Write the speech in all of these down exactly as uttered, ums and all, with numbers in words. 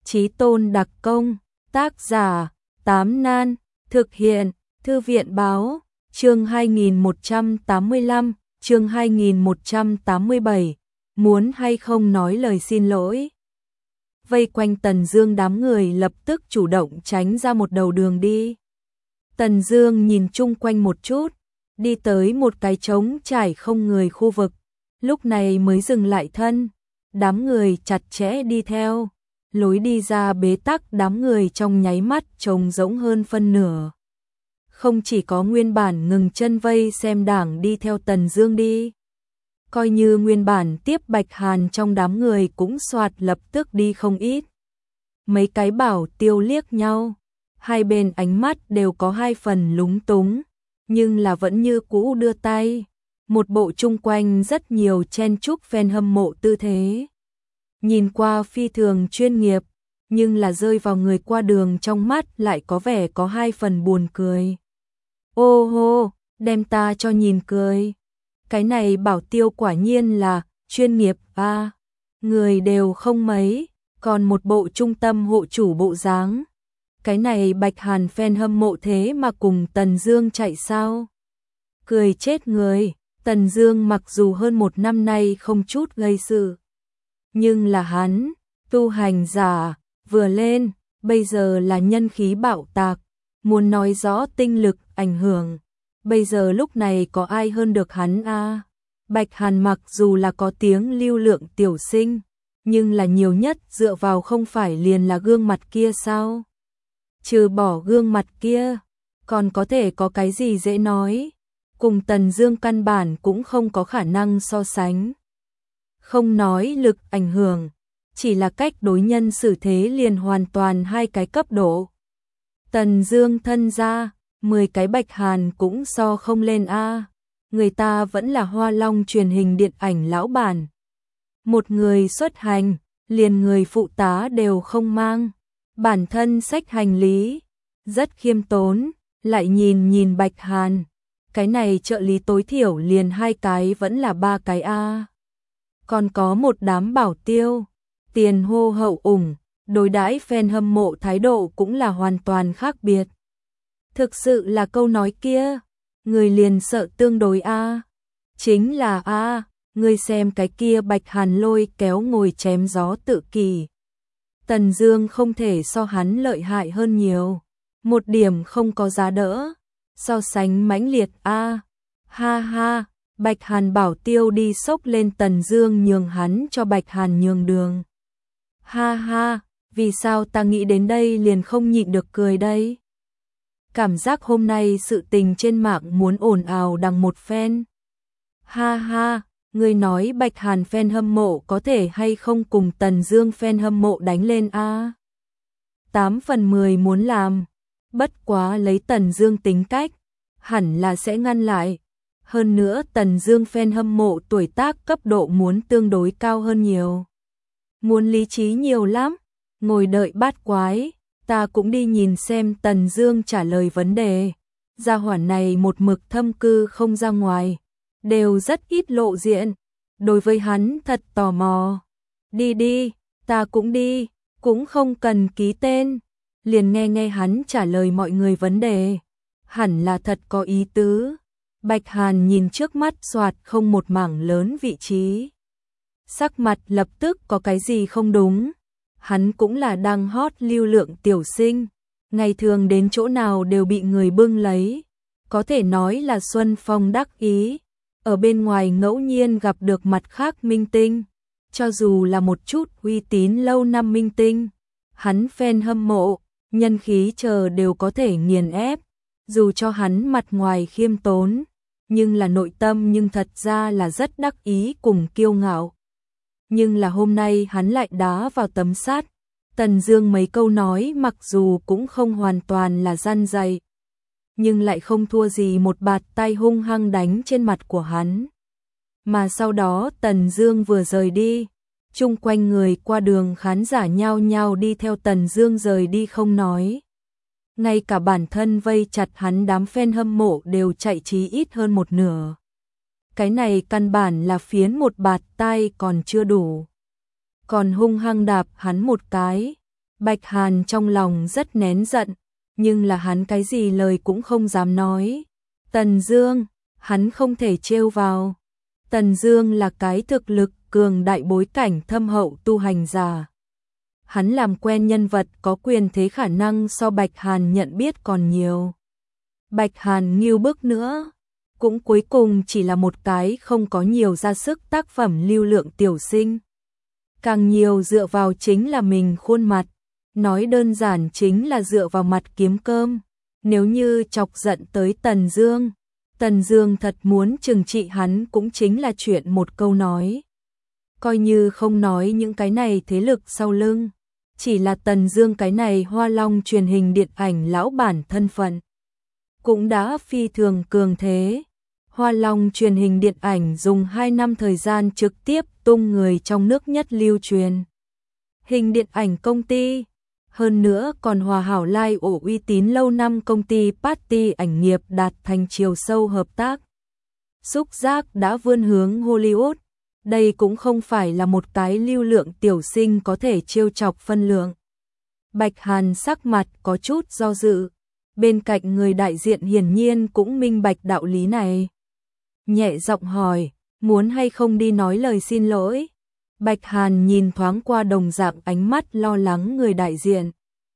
Chí Tôn đặc công, tác giả, Tám Nan, thực hiện, Thư viện báo, chương hai nghìn một trăm tám mươi lăm, chương hai nghìn một trăm tám mươi bảy, muốn hay không nói lời xin lỗi. Vây quanh Tần Dương đám người lập tức chủ động tránh ra một đầu đường đi. Tần Dương nhìn chung quanh một chút, đi tới một cái trống trải không người khu vực, lúc này mới dừng lại thân, đám người chặt chẽ đi theo, lối đi ra bế tắc đám người trong nháy mắt trống rỗng hơn phân nửa. Không chỉ có nguyên bản ngừng chân vây xem đảng đi theo Tần Dương đi, coi như nguyên bản tiếp Bạch Hàn trong đám người cũng soạt lập tức đi không ít. Mấy cái bảo tiêu liếc nhau, hai bên ánh mắt đều có hai phần lúng túng, nhưng là vẫn như cũ đưa tay, một bộ chung quanh rất nhiều chen chúc fan hâm mộ tư thế. Nhìn qua phi thường chuyên nghiệp, nhưng là rơi vào người qua đường trong mắt lại có vẻ có hai phần buồn cười. Ô hô, đem ta cho nhìn cười. Cái này bảo tiêu quả nhiên là chuyên nghiệp à, người đều không mấy, còn một bộ trung tâm hộ chủ bộ dáng. Cái này Bạch Hàn fan hâm mộ thế mà cùng Tần Dương chạy sao? Cười chết người, Tần Dương mặc dù hơn một năm nay không chút gây sự, nhưng là hắn, tu hành giả, vừa lên, bây giờ là nhân khí bạo tạc, muốn nói rõ tinh lực, ảnh hưởng. Bây giờ lúc này có ai hơn được hắn a? À? Bạch Hàn mặc dù là có tiếng lưu lượng tiểu sinh, nhưng là nhiều nhất dựa vào không phải liền là gương mặt kia sao? Trừ bỏ gương mặt kia, còn có thể có cái gì dễ nói, cùng Tần Dương căn bản cũng không có khả năng so sánh. Không nói lực ảnh hưởng, chỉ là cách đối nhân xử thế liền hoàn toàn hai cái cấp độ. Tần Dương thân ra, mười cái Bạch Hàn cũng so không lên a, người ta vẫn là Hoa Long truyền hình điện ảnh lão bản. Một người xuất hành, liền người phụ tá đều không mang, bản thân xách hành lý, rất khiêm tốn, lại nhìn nhìn Bạch Hàn, cái này trợ lý tối thiểu liền hai cái vẫn là ba cái a. Còn có một đám bảo tiêu, tiền hô hậu ủng, đối đãi fan hâm mộ thái độ cũng là hoàn toàn khác biệt. Thực sự là câu nói kia, người liền sợ tương đối a. Chính là a, người xem cái kia Bạch Hàn lôi kéo ngồi chém gió tự kỷ. Tần Dương không thể so hắn lợi hại hơn nhiều, một điểm không có giá đỡ, so sánh mãnh liệt a. Ha ha, Bạch Hàn bảo tiêu đi xốc lên Tần Dương nhường hắn cho Bạch Hàn nhường đường. Ha ha, vì sao ta nghĩ đến đây liền không nhịn được cười đây? Cảm giác hôm nay sự tình trên mạng muốn ồn ào đằng một phen. Ha ha, người nói Bạch Hàn fan hâm mộ có thể hay không cùng Tần Dương fan hâm mộ đánh lên a? tám phần mười muốn làm, bất quá lấy Tần Dương tính cách, hẳn là sẽ ngăn lại. Hơn nữa Tần Dương fan hâm mộ tuổi tác cấp độ muốn tương đối cao hơn nhiều. Muốn lý trí nhiều lắm, ngồi đợi bát quái, ta cũng đi nhìn xem Tần Dương trả lời vấn đề. Gia hỏa này một mực thâm cư không ra ngoài, đều rất ít lộ diện, đối với hắn thật tò mò. Đi đi, ta cũng đi, cũng không cần ký tên, liền nghe nghe hắn trả lời mọi người vấn đề, hẳn là thật có ý tứ. Bạch Hàn nhìn trước mắt soạt không một mảng lớn vị trí, sắc mặt lập tức có cái gì không đúng. Hắn cũng là đang hot lưu lượng tiểu sinh, ngày thường đến chỗ nào đều bị người bưng lấy, có thể nói là xuân phong đắc ý. Ở bên ngoài ngẫu nhiên gặp được mặt khác minh tinh, cho dù là một chút uy tín lâu năm minh tinh, hắn fan hâm mộ, nhân khí chờ đều có thể nghiền ép. Dù cho hắn mặt ngoài khiêm tốn, nhưng là nội tâm nhưng thật ra là rất đắc ý cùng kiêu ngạo. Nhưng là hôm nay hắn lại đá vào tấm sắt. Tần Dương mấy câu nói mặc dù cũng không hoàn toàn là răn dạy, nhưng lại không thua gì một bạt tay hung hăng đánh trên mặt của hắn. Mà sau đó Tần Dương vừa rời đi, chung quanh người qua đường khán giả nhao nhao đi theo Tần Dương rời đi không nói. Ngay cả bản thân vây chặt hắn đám fan hâm mộ đều chạy chí ít hơn một nửa. Cái này căn bản là phiến một bạt tay còn chưa đủ, còn hung hăng đạp hắn một cái. Bạch Hàn trong lòng rất nén giận, nhưng là hắn cái gì lời cũng không dám nói. Tần Dương, hắn không thể trêu vào. Tần Dương là cái thực lực cường đại bối cảnh thâm hậu tu hành giả. Hắn làm quen nhân vật có quyền thế khả năng so Bạch Hàn nhận biết còn nhiều. Bạch Hàn nghiêu bức nữa, cũng cuối cùng chỉ là một cái không có nhiều ra sức tác phẩm lưu lượng tiểu sinh. Càng nhiều dựa vào chính là mình khuôn mặt, nói đơn giản chính là dựa vào mặt kiếm cơm. Nếu như chọc giận tới Tần Dương, Tần Dương thật muốn trừng trị hắn cũng chính là chuyện một câu nói. Coi như không nói những cái này thế lực sau lưng, chỉ là Tần Dương cái này Hoa Long truyền hình điện ảnh lão bản thân phận cũng đã phi thường cường thế. Hoa Long truyền hình điện ảnh dùng hai năm thời gian trực tiếp tung người trong nước nhất lưu truyền hình điện ảnh công ty, hơn nữa còn hòa hảo lai ổ uy tín lâu năm công ty Party ảnh nghiệp đạt thành chiều sâu hợp tác. Xúc giác đã vươn hướng Hollywood, đây cũng không phải là một cái lưu lượng tiểu sinh có thể trêu chọc phân lượng. Bạch Hàn sắc mặt có chút do dự, bên cạnh người đại diện hiển nhiên cũng minh bạch đạo lý này. Nhẹ giọng hỏi, muốn hay không đi nói lời xin lỗi? Bạch Hàn nhìn thoáng qua đồng dạng ánh mắt lo lắng người đại diện.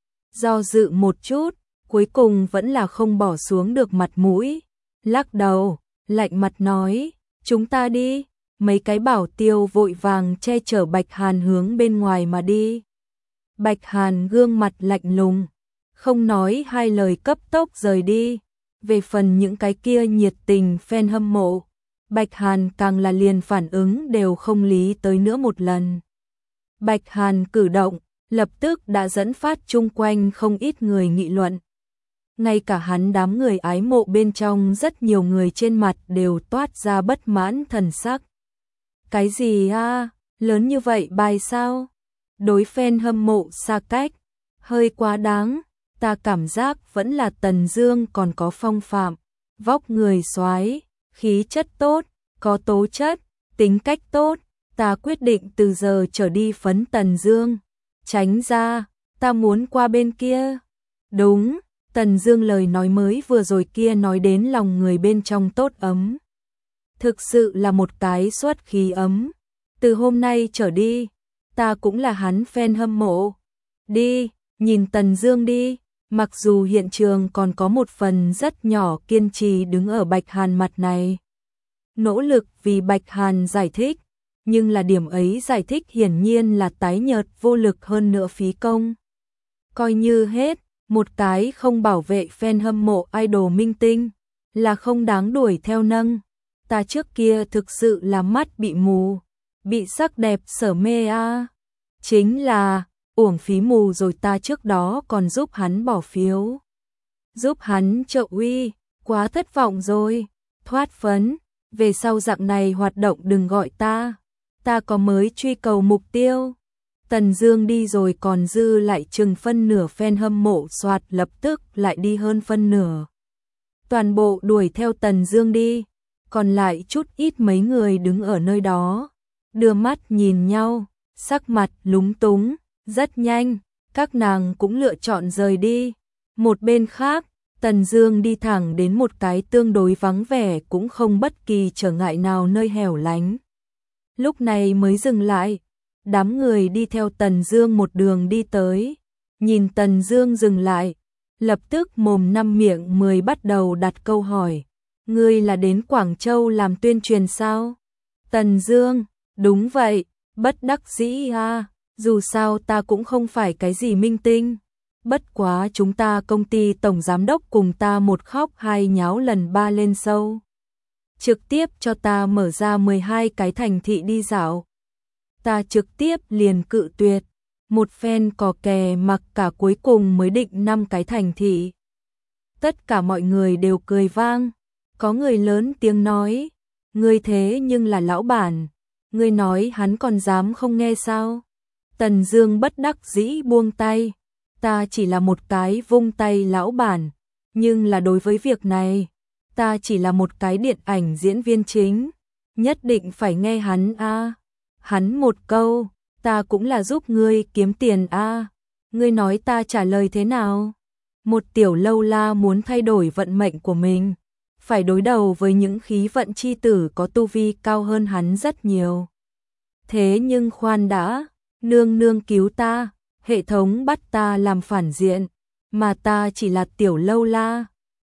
Do dự một chút, cuối cùng vẫn là không bỏ xuống được mặt mũi. Lắc đầu, lạnh mặt nói, chúng ta đi. Mấy cái bảo tiêu vội vàng che chở Bạch Hàn hướng bên ngoài mà đi. Bạch Hàn gương mặt lạnh lùng, không nói hai lời cấp tốc rời đi. Về phần những cái kia nhiệt tình fan hâm mộ, Bạch Hàn càng là liền phản ứng đều không lý tới nữa một lần. Bạch Hàn cử động, lập tức đã dẫn phát chung quanh không ít người nghị luận. Ngay cả hắn đám người ái mộ bên trong rất nhiều người trên mặt đều toát ra bất mãn thần sắc. Cái gì a, lớn như vậy bài sao? Đối fan hâm mộ xa cách, hơi quá đáng, ta cảm giác vẫn là Tần Dương còn có phong phạm, vóc người soái, khí chất tốt, có tố chất, tính cách tốt, ta quyết định từ giờ trở đi phấn Tần Dương. Tránh ra, ta muốn qua bên kia. Đúng, Tần Dương lời nói mới vừa rồi kia nói đến lòng người bên trong tốt ấm. Thực sự là một cái xuất khí ấm. Từ hôm nay trở đi, ta cũng là hắn fan hâm mộ. Đi, nhìn Tần Dương đi. Mặc dù hiện trường còn có một phần rất nhỏ kiên trì đứng ở Bạch Hàn mặt này, nỗ lực vì Bạch Hàn giải thích, nhưng là điểm ấy giải thích hiển nhiên là tái nhợt vô lực hơn nữa phí công. Coi như hết, một cái không bảo vệ fan hâm mộ idol minh tinh, là không đáng đuổi theo nâng. Ta trước kia thực sự là mắt bị mù, bị sắc đẹp sở mê a. À. Chính là uổng phí mù rồi, ta trước đó còn giúp hắn bỏ phiếu, giúp hắn trợ uy, quá thất vọng rồi, thoát phấn, về sau dạng này hoạt động đừng gọi ta, ta có mới truy cầu mục tiêu. Tần Dương đi rồi còn dư lại chừng phân nửa fan hâm mộ soạt lập tức lại đi hơn phân nửa. Toàn bộ đuổi theo Tần Dương đi, còn lại chút ít mấy người đứng ở nơi đó, đưa mắt nhìn nhau, sắc mặt lúng túng. Rất nhanh, các nàng cũng lựa chọn rời đi. Một bên khác, Tần Dương đi thẳng đến một cái tương đối vắng vẻ cũng không bất kỳ trở ngại nào nơi hẻo lánh. Lúc này mới dừng lại, đám người đi theo Tần Dương một đường đi tới. Nhìn Tần Dương dừng lại, lập tức mồm năm miệng mười bắt đầu đặt câu hỏi. Ngươi là đến Quảng Châu làm tuyên truyền sao? Tần Dương, đúng vậy, bất đắc dĩ a. Dù sao ta cũng không phải cái gì minh tinh. Bất quá chúng ta công ty tổng giám đốc cùng ta một khóc hai nháo lần ba lên sâu. Trực tiếp cho ta mở ra mười hai cái thành thị đi dạo. Ta trực tiếp liền cự tuyệt. Một phen cò kè mặc cả cuối cùng mới định năm cái thành thị. Tất cả mọi người đều cười vang. Có người lớn tiếng nói. Ngươi thế nhưng là lão bản. Ngươi nói hắn còn dám không nghe sao? Tần Dương bất đắc dĩ buông tay, ta chỉ là một cái vung tay lão bản, nhưng là đối với việc này, ta chỉ là một cái điện ảnh diễn viên chính, nhất định phải nghe hắn a. À. Hắn một câu, ta cũng là giúp ngươi kiếm tiền a. À. Ngươi nói ta trả lời thế nào? Một tiểu lâu la muốn thay đổi vận mệnh của mình, phải đối đầu với những khí vận chi tử có tu vi cao hơn hắn rất nhiều. Thế nhưng khoan đã, nương nương cứu ta, hệ thống bắt ta làm phản diện, mà ta chỉ là tiểu lâu la,